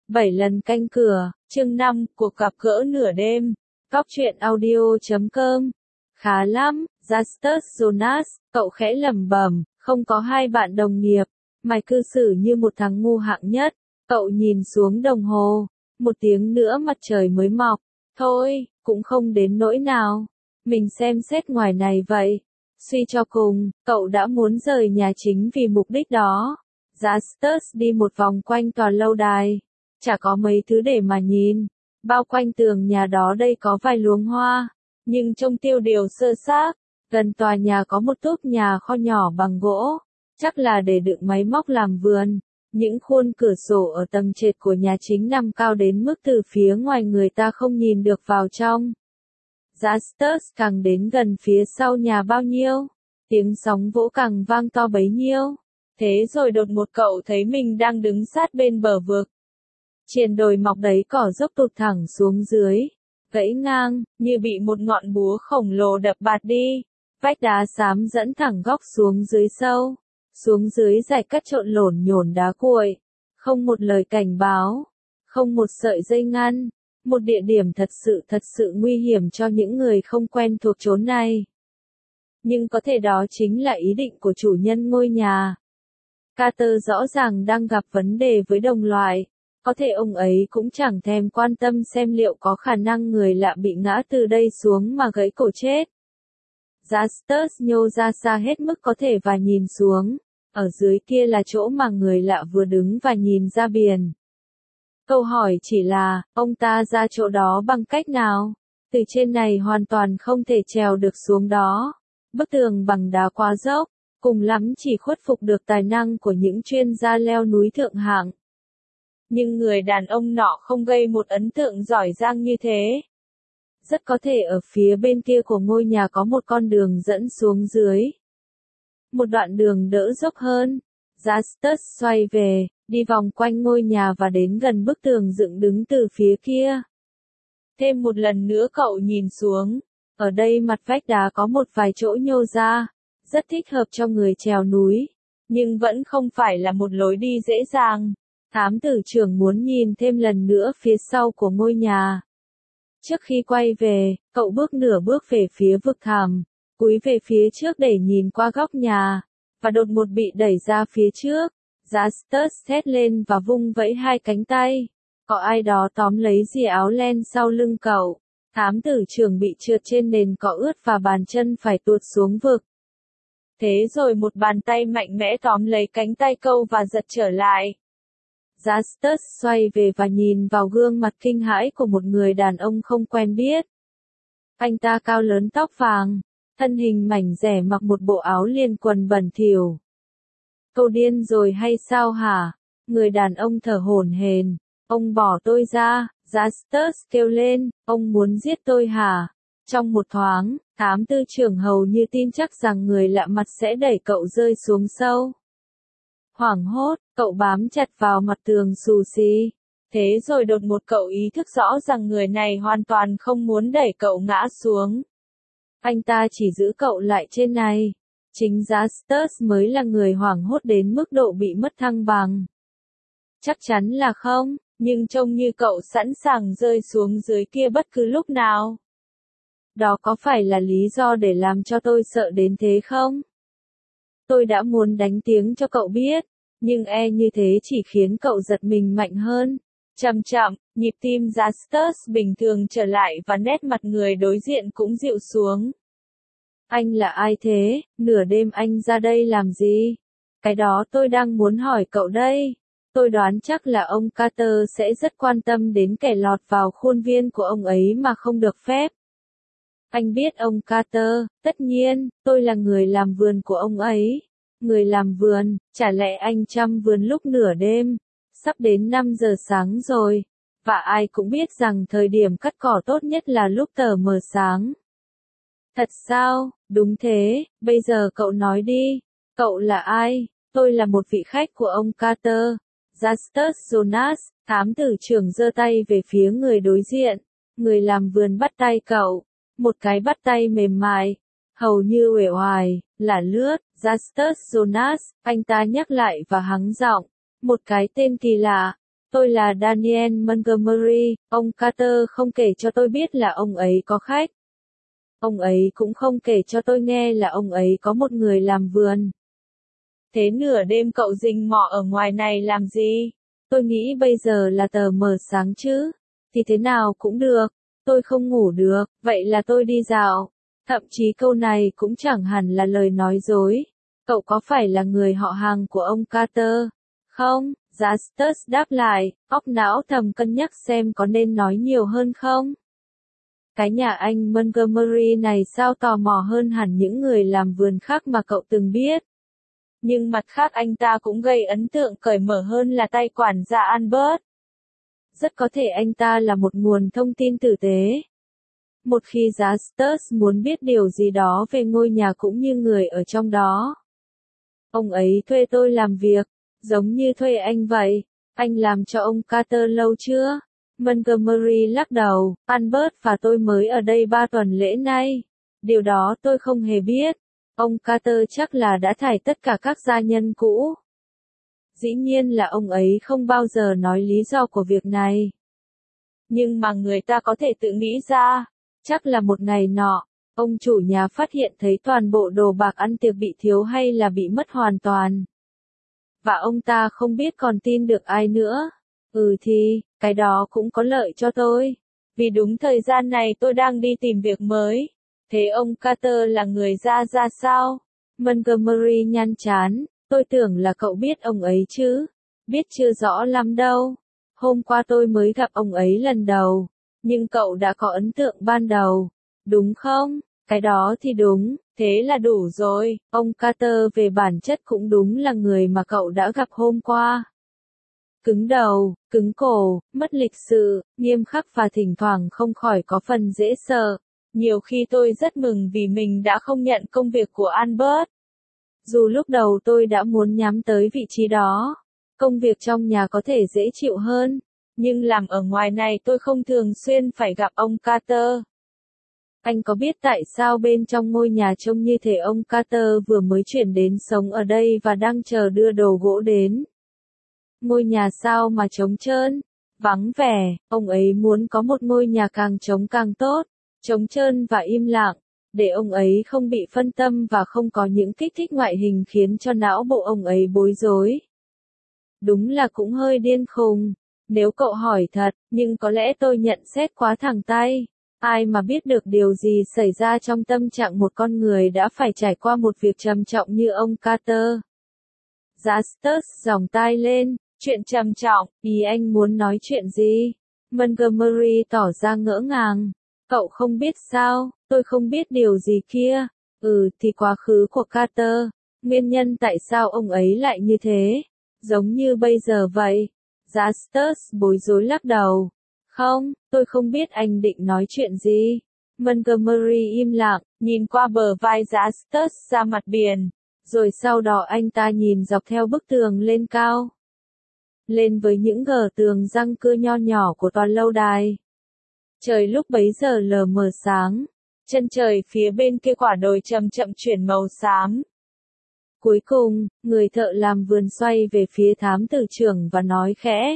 7 lần canh cửa, chương 5, cuộc gặp gỡ nửa đêm. Góc truyện audio.com. Khá lắm, Justus Jonas, cậu khẽ lẩm bẩm, không có hai bạn đồng nghiệp. Mày cư xử như một thằng ngu hạng nhất. Cậu nhìn xuống đồng hồ. Một tiếng nữa mặt trời mới mọc. Thôi, cũng không đến nỗi nào. Mình xem xét ngoài này vậy. Suy cho cùng, cậu đã muốn rời nhà chính vì mục đích đó. Justus đi một vòng quanh tòa lâu đài. Chả có mấy thứ để mà nhìn. Bao quanh tường nhà đó đây có vài luống hoa, nhưng trông tiêu điều sơ xác. Gần tòa nhà có một túp nhà kho nhỏ bằng gỗ, chắc là để đựng máy móc làm vườn. Những khuôn cửa sổ ở tầng trệt của nhà chính nằm cao đến mức từ phía ngoài người ta không nhìn được vào trong. Justus càng đến gần phía sau nhà bao nhiêu, tiếng sóng vỗ càng vang to bấy nhiêu. Thế rồi đột một cậu thấy mình đang đứng sát bên bờ vực. Trên đồi mọc đầy cỏ dốc tụt thẳng xuống dưới, gãy ngang, như bị một ngọn búa khổng lồ đập bạt đi. Vách đá xám dẫn thẳng góc xuống dưới sâu. Xuống dưới dải cắt trộn lổn nhổn đá cuội. Không một lời cảnh báo. Không một sợi dây ngăn. Một địa điểm thật sự nguy hiểm cho những người không quen thuộc chốn này. Nhưng có thể đó chính là ý định của chủ nhân ngôi nhà. Carter rõ ràng đang gặp vấn đề với đồng loại. Có thể ông ấy cũng chẳng thèm quan tâm xem liệu có khả năng người lạ bị ngã từ đây xuống mà gãy cổ chết. Justus nhô ra xa hết mức có thể và nhìn xuống. Ở dưới kia là chỗ mà người lạ vừa đứng và nhìn ra biển. Câu hỏi chỉ là, ông ta ra chỗ đó bằng cách nào? Từ trên này hoàn toàn không thể trèo được xuống đó. Bức tường bằng đá quá dốc, cùng lắm chỉ khuất phục được tài năng của những chuyên gia leo núi thượng hạng. Nhưng người đàn ông nọ không gây một ấn tượng giỏi giang như thế. Rất có thể ở phía bên kia của ngôi nhà có một con đường dẫn xuống dưới. Một đoạn đường đỡ dốc hơn. Justus xoay về, đi vòng quanh ngôi nhà và đến gần bức tường dựng đứng từ phía kia. Thêm một lần nữa cậu nhìn xuống. Ở đây mặt vách đá có một vài chỗ nhô ra. Rất thích hợp cho người trèo núi. Nhưng vẫn không phải là một lối đi dễ dàng. Thám tử trưởng muốn nhìn thêm lần nữa phía sau của ngôi nhà. Trước khi quay về, cậu bước nửa bước về phía vực thẳm, cúi về phía trước để nhìn qua góc nhà, và đột ngột bị đẩy ra phía trước. Justus thét lên và vung vẫy hai cánh tay. Có ai đó tóm lấy dì áo len sau lưng cậu. Thám tử trưởng bị trượt trên nền cỏ ướt và bàn chân phải tuột xuống vực. Thế rồi một bàn tay mạnh mẽ tóm lấy cánh tay cậu và giật trở lại. Justus xoay về và nhìn vào gương mặt kinh hãi của một người đàn ông không quen biết. Anh ta cao lớn tóc vàng, thân hình mảnh dẻ mặc một bộ áo liền quần bẩn thỉu. Cậu điên rồi hay sao hả? Người đàn ông thở hổn hển. Ông bỏ tôi ra, Justus kêu lên, ông muốn giết tôi hả? Trong một thoáng, thám tư trưởng hầu như tin chắc rằng người lạ mặt sẽ đẩy cậu rơi xuống sâu. Hoảng hốt, cậu bám chặt vào mặt tường xù xì. Thế rồi đột một cậu ý thức rõ rằng người này hoàn toàn không muốn đẩy cậu ngã xuống. Anh ta chỉ giữ cậu lại trên này. Chính Justus mới là người hoảng hốt đến mức độ bị mất thăng bằng. Chắc chắn là không, nhưng trông như cậu sẵn sàng rơi xuống dưới kia bất cứ lúc nào. Đó có phải là lý do để làm cho tôi sợ đến thế không? Tôi đã muốn đánh tiếng cho cậu biết, nhưng như thế chỉ khiến cậu giật mình mạnh hơn. Chậm chậm, nhịp tim Justus bình thường trở lại và nét mặt người đối diện cũng dịu xuống. Anh là ai thế? Nửa đêm anh ra đây làm gì? Cái đó tôi đang muốn hỏi cậu đây. Tôi đoán chắc là ông Carter sẽ rất quan tâm đến kẻ lọt vào khuôn viên của ông ấy mà không được phép. Anh biết ông Carter, tất nhiên, tôi là người làm vườn của ông ấy. Người làm vườn, chả lẽ anh chăm vườn lúc nửa đêm? Sắp đến 5 giờ sáng rồi. Và ai cũng biết rằng thời điểm cắt cỏ tốt nhất là lúc tờ mờ sáng. Thật sao? Đúng thế, bây giờ cậu nói đi. Cậu là ai? Tôi là một vị khách của ông Carter. Justus Jonas, thám tử trưởng giơ tay về phía người đối diện. Người làm vườn bắt tay cậu. Một cái bắt tay mềm mại, hầu như uể oải, là lướt. Justus Jonas, anh ta nhắc lại và hắng giọng. Một cái tên kỳ lạ. Tôi là Daniel Montgomery, ông Carter không kể cho tôi biết là ông ấy có khách. Ông ấy cũng không kể cho tôi nghe là ông ấy có một người làm vườn. Thế nửa đêm cậu rình mò ở ngoài này làm gì? Tôi nghĩ bây giờ là tờ mờ sáng chứ. Thì thế nào cũng được. Tôi không ngủ được, vậy là tôi đi dạo. Thậm chí câu này cũng chẳng hẳn là lời nói dối. Cậu có phải là người họ hàng của ông Carter? Không, Justus đáp lại, óc não thầm cân nhắc xem có nên nói nhiều hơn không. Cái nhà anh Montgomery này sao tò mò hơn hẳn những người làm vườn khác mà cậu từng biết. Nhưng mặt khác anh ta cũng gây ấn tượng cởi mở hơn là tay quản gia Albert. Rất có thể anh ta là một nguồn thông tin tử tế. Một khi Justus muốn biết điều gì đó về ngôi nhà cũng như người ở trong đó. Ông ấy thuê tôi làm việc, giống như thuê anh vậy. Anh làm cho ông Carter lâu chưa? Montgomery lắc đầu, Albert và tôi mới ở đây 3 tuần lễ nay. Điều đó tôi không hề biết. Ông Carter chắc là đã thải tất cả các gia nhân cũ. Dĩ nhiên là ông ấy không bao giờ nói lý do của việc này. Nhưng mà người ta có thể tự nghĩ ra. Chắc là một ngày nọ, ông chủ nhà phát hiện thấy toàn bộ đồ bạc ăn tiệc bị thiếu hay là bị mất hoàn toàn. Và ông ta không biết còn tin được ai nữa. Thì, cái đó cũng có lợi cho tôi. Vì đúng thời gian này tôi đang đi tìm việc mới. Thế ông Carter là người ra sao? Montgomery nhăn chán, tôi tưởng là cậu biết ông ấy chứ. Biết chưa rõ lắm đâu. Hôm qua tôi mới gặp ông ấy lần đầu. Nhưng cậu đã có ấn tượng ban đầu. Đúng không? Cái đó thì đúng, thế là đủ rồi. Ông Carter về bản chất cũng đúng là người mà cậu đã gặp hôm qua. Cứng đầu, cứng cổ, mất lịch sự, nghiêm khắc và thỉnh thoảng không khỏi có phần dễ sợ. Nhiều khi tôi rất mừng vì mình đã không nhận công việc của Albert. Dù lúc đầu tôi đã muốn nhắm tới vị trí đó. Công việc trong nhà có thể dễ chịu hơn. Nhưng làm ở ngoài này tôi không thường xuyên phải gặp ông Carter. Anh có biết tại sao bên trong ngôi nhà trông như thể ông Carter vừa mới chuyển đến sống ở đây và đang chờ đưa đồ gỗ đến? Ngôi nhà sao mà trống trơn, vắng vẻ, ông ấy muốn có một ngôi nhà càng trống càng tốt, trống trơn và im lặng, để ông ấy không bị phân tâm và không có những kích thích ngoại hình khiến cho não bộ ông ấy bối rối. Đúng là cũng hơi điên khùng, nếu cậu hỏi thật, nhưng có lẽ tôi nhận xét quá thẳng tay. Ai mà biết được điều gì xảy ra trong tâm trạng một con người đã phải trải qua một việc trầm trọng như ông Carter. Justus giòng tai lên, chuyện trầm trọng, ý anh muốn nói chuyện gì? Montgomery tỏ ra ngỡ ngàng. Cậu không biết sao, tôi không biết điều gì kia. Thì quá khứ của Carter, nguyên nhân tại sao ông ấy lại như thế, giống như bây giờ vậy. Justus bối rối lắc đầu. Không, tôi không biết anh định nói chuyện gì. Montgomery im lặng, nhìn qua bờ vai Justus ra mặt biển. Rồi sau đó anh ta nhìn dọc theo bức tường lên cao. Lên với những gờ tường răng cưa nho nhỏ của tòa lâu đài. Trời lúc bấy giờ lờ mờ sáng. Chân trời phía bên kia quả đồi chậm chậm chuyển màu xám. Cuối cùng, người thợ làm vườn xoay về phía thám tử trưởng và nói khẽ.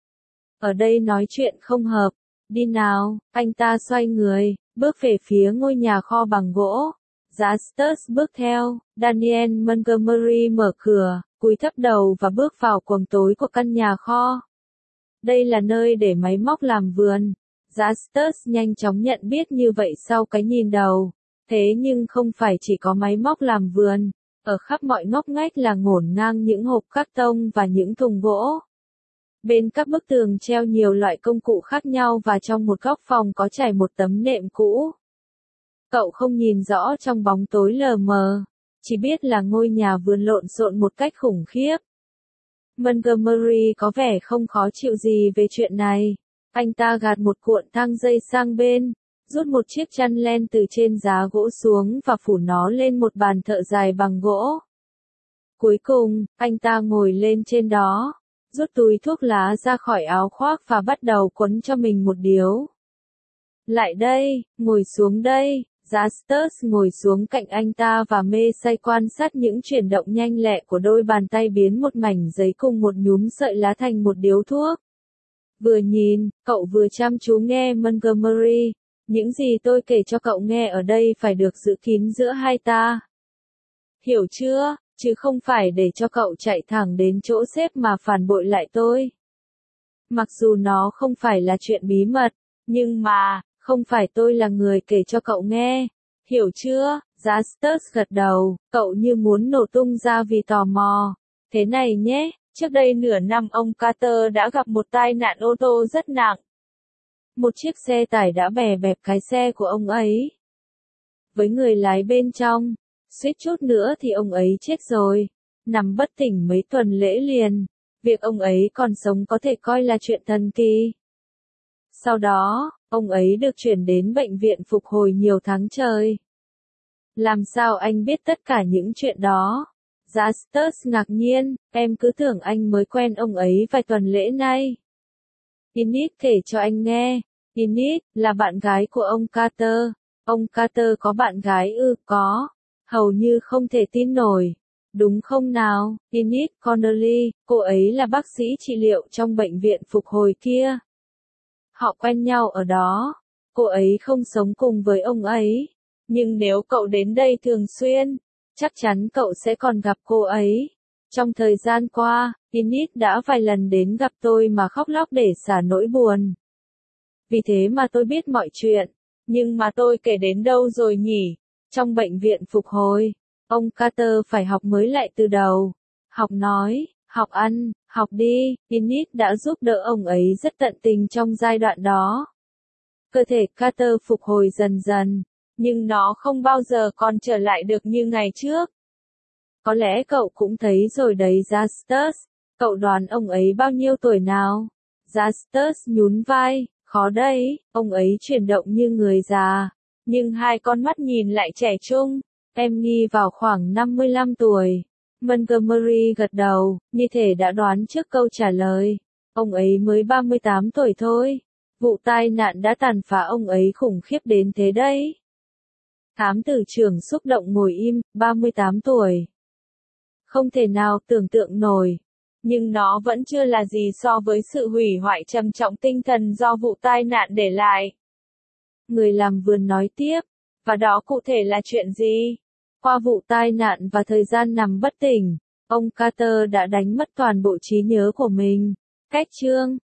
Ở đây nói chuyện không hợp. Đi nào, anh ta xoay người, bước về phía ngôi nhà kho bằng gỗ. Justus bước theo, Daniel Montgomery mở cửa, cúi thấp đầu và bước vào quầng tối của căn nhà kho. Đây là nơi để máy móc làm vườn. Justus nhanh chóng nhận biết như vậy sau cái nhìn đầu. Thế nhưng không phải chỉ có máy móc làm vườn, ở khắp mọi ngóc ngách là ngổn ngang những hộp cát tông và những thùng gỗ. Bên các bức tường treo nhiều loại công cụ khác nhau và trong một góc phòng có trải một tấm nệm cũ. Cậu không nhìn rõ trong bóng tối lờ mờ, chỉ biết là ngôi nhà vườn lộn xộn một cách khủng khiếp. Montgomery có vẻ không khó chịu gì về chuyện này. Anh ta gạt một cuộn thang dây sang bên, rút một chiếc chăn len từ trên giá gỗ xuống và phủ nó lên một bàn thợ dài bằng gỗ. Cuối cùng, anh ta ngồi lên trên đó, rút túi thuốc lá ra khỏi áo khoác và bắt đầu quấn cho mình một điếu. Lại đây, ngồi xuống đây. Justus ngồi xuống cạnh anh ta và mê say quan sát những chuyển động nhanh lẹ của đôi bàn tay biến một mảnh giấy cùng một nhúm sợi lá thành một điếu thuốc. Vừa nhìn, cậu vừa chăm chú nghe Montgomery. Những gì tôi kể cho cậu nghe ở đây phải được giữ kín giữa hai ta. Hiểu chưa? Chứ không phải để cho cậu chạy thẳng đến chỗ sếp mà phản bội lại tôi. Mặc dù nó không phải là chuyện bí mật, nhưng mà, không phải tôi là người kể cho cậu nghe. Hiểu chưa? Justus gật đầu, cậu như muốn nổ tung ra vì tò mò. Thế này nhé, trước đây nửa năm ông Carter đã gặp một tai nạn ô tô rất nặng. Một chiếc xe tải đã bè bẹp cái xe của ông ấy. Với người lái bên trong, suýt chút nữa thì ông ấy chết rồi. Nằm bất tỉnh mấy tuần lễ liền. Việc ông ấy còn sống có thể coi là chuyện thần kỳ. Sau đó, ông ấy được chuyển đến bệnh viện phục hồi nhiều tháng trời. Làm sao anh biết tất cả những chuyện đó? Justus ngạc nhiên, em cứ tưởng anh mới quen ông ấy vài tuần lễ nay. Enid kể cho anh nghe. Enid là bạn gái của ông Carter. Ông Carter có bạn gái ư? Có. Hầu như không thể tin nổi. Đúng không nào? Enid Connolly, cô ấy là bác sĩ trị liệu trong bệnh viện phục hồi kia. Họ quen nhau ở đó. Cô ấy không sống cùng với ông ấy. Nhưng nếu cậu đến đây thường xuyên, chắc chắn cậu sẽ còn gặp cô ấy. Trong thời gian qua, Enid đã vài lần đến gặp tôi mà khóc lóc để xả nỗi buồn. Vì thế mà tôi biết mọi chuyện. Nhưng mà tôi kể đến đâu rồi nhỉ? Trong bệnh viện phục hồi, ông Carter phải học mới lại từ đầu. Học nói, học ăn, học đi. Enid đã giúp đỡ ông ấy rất tận tình trong giai đoạn đó. Cơ thể Carter phục hồi dần dần, nhưng nó không bao giờ còn trở lại được như ngày trước. Có lẽ cậu cũng thấy rồi đấy Justus. Cậu đoán ông ấy bao nhiêu tuổi nào? Justus nhún vai, khó đấy, ông ấy chuyển động như người già. Nhưng hai con mắt nhìn lại trẻ trung. Em nghi vào khoảng 55 tuổi. Montgomery gật đầu, như thể đã đoán trước câu trả lời. Ông ấy mới 38 tuổi thôi. Vụ tai nạn đã tàn phá ông ấy khủng khiếp đến thế đấy. Thám tử trưởng xúc động ngồi im, 38 tuổi. Không thể nào tưởng tượng nổi. Nhưng nó vẫn chưa là gì so với sự hủy hoại trầm trọng tinh thần do vụ tai nạn để lại. Người làm vườn nói tiếp, và đó cụ thể là chuyện gì? Qua vụ tai nạn và thời gian nằm bất tỉnh, ông Carter đã đánh mất toàn bộ trí nhớ của mình. Cách chương